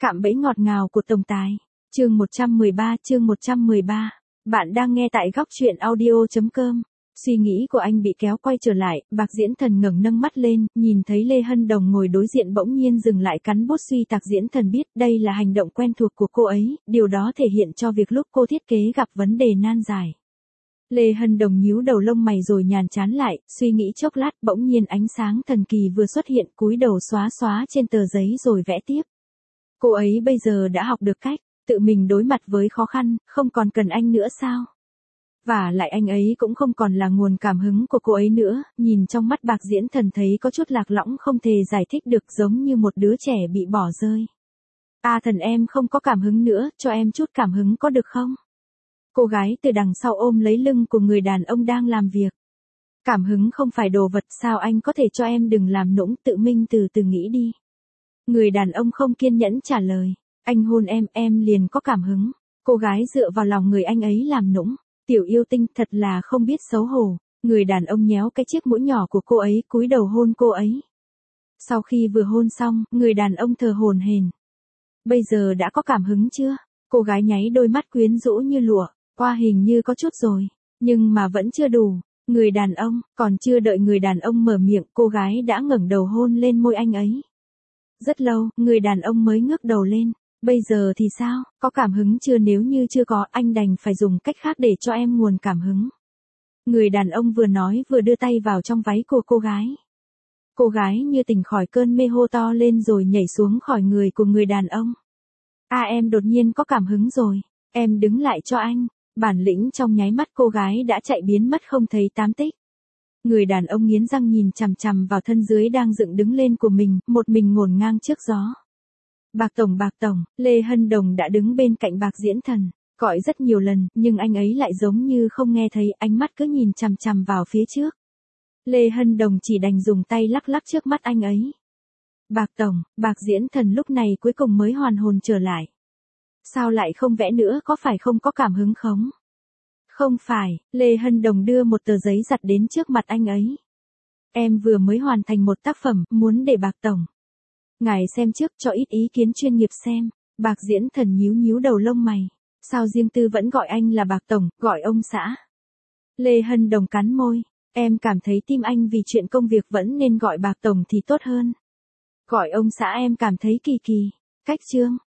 Cạm bẫy ngọt ngào của tổng tài. Chương 113. Bạn đang nghe tại góc truyện audio.com. Suy nghĩ của anh bị kéo quay trở lại, Bạc Diễn Thần ngẩng nâng mắt lên, nhìn thấy Lê Hân Đồng ngồi đối diện bỗng nhiên dừng lại cắn bút suy tạc. Diễn Thần biết đây là hành động quen thuộc của cô ấy, điều đó thể hiện cho việc lúc cô thiết kế gặp vấn đề nan giải. Lê Hân Đồng nhíu đầu lông mày rồi nhàn chán lại, suy nghĩ chốc lát, bỗng nhiên ánh sáng thần kỳ vừa xuất hiện, cúi đầu xóa trên tờ giấy rồi vẽ tiếp. Cô ấy bây giờ đã học được cách tự mình đối mặt với khó khăn, không còn cần anh nữa sao? Và lại anh ấy cũng không còn là nguồn cảm hứng của cô ấy nữa. Nhìn trong mắt Bạc Diễn Thần thấy có chút lạc lõng không thể giải thích được, giống như một đứa trẻ bị bỏ rơi. Thần em không có cảm hứng nữa, cho em chút cảm hứng có được không? Cô gái từ đằng sau ôm lấy lưng của người đàn ông đang làm việc. Cảm hứng không phải đồ vật sao anh có thể cho em, đừng làm nũng, tự mình từ từ nghĩ đi. Người đàn ông không kiên nhẫn trả lời. Anh hôn em liền có cảm hứng. Cô gái dựa vào lòng người anh ấy làm nũng. Tiểu yêu tinh thật là không biết xấu hổ. Người đàn ông nhéo cái chiếc mũi nhỏ của cô ấy, cúi đầu hôn cô ấy. Sau khi vừa hôn xong, người đàn ông thở hổn hển. Bây giờ đã có cảm hứng chưa? Cô gái nháy đôi mắt quyến rũ như lụa. Qua hình như có chút rồi, nhưng mà vẫn chưa đủ. Người đàn ông, còn chưa đợi người đàn ông mở miệng, cô gái đã ngẩng đầu hôn lên môi anh ấy. Rất lâu, người đàn ông mới ngước đầu lên. Bây giờ thì sao, có cảm hứng chưa? Nếu như chưa có, anh đành phải dùng cách khác để cho em nguồn cảm hứng. Người đàn ông vừa nói vừa đưa tay vào trong váy của cô gái. Cô gái như tỉnh khỏi cơn mê hô to lên rồi nhảy xuống khỏi người của người đàn ông. Em đột nhiên có cảm hứng rồi, em đứng lại cho anh. Bản lĩnh trong nháy mắt cô gái đã chạy biến mất không thấy tăm tích. Người đàn ông nghiến răng nhìn chằm chằm vào thân dưới đang dựng đứng lên của mình, một mình ngổn ngang trước gió. Bạc Tổng, Lê Hân Đồng đã đứng bên cạnh Bạc Diễn Thần, gọi rất nhiều lần, nhưng anh ấy lại giống như không nghe thấy, ánh mắt cứ nhìn chằm chằm vào phía trước. Lê Hân Đồng chỉ đành dùng tay lắc lắc trước mắt anh ấy. Bạc Tổng, Bạc Diễn Thần lúc này cuối cùng mới hoàn hồn trở lại. Sao lại không vẽ nữa, có phải không có cảm hứng không? Không phải, Lê Hân Đồng đưa một tờ giấy giặt đến trước mặt anh ấy. Em vừa mới hoàn thành một tác phẩm, muốn để Bạc Tổng ngài xem trước, cho ít ý kiến chuyên nghiệp xem. Bạc Diễn Thần nhíu đầu lông mày. Sao riêng tư vẫn gọi anh là Bạc Tổng, gọi ông xã? Lê Hân Đồng cắn môi. Em cảm thấy tim anh vì chuyện công việc vẫn nên gọi Bạc Tổng thì tốt hơn. Gọi ông xã em cảm thấy kỳ. Cách trương.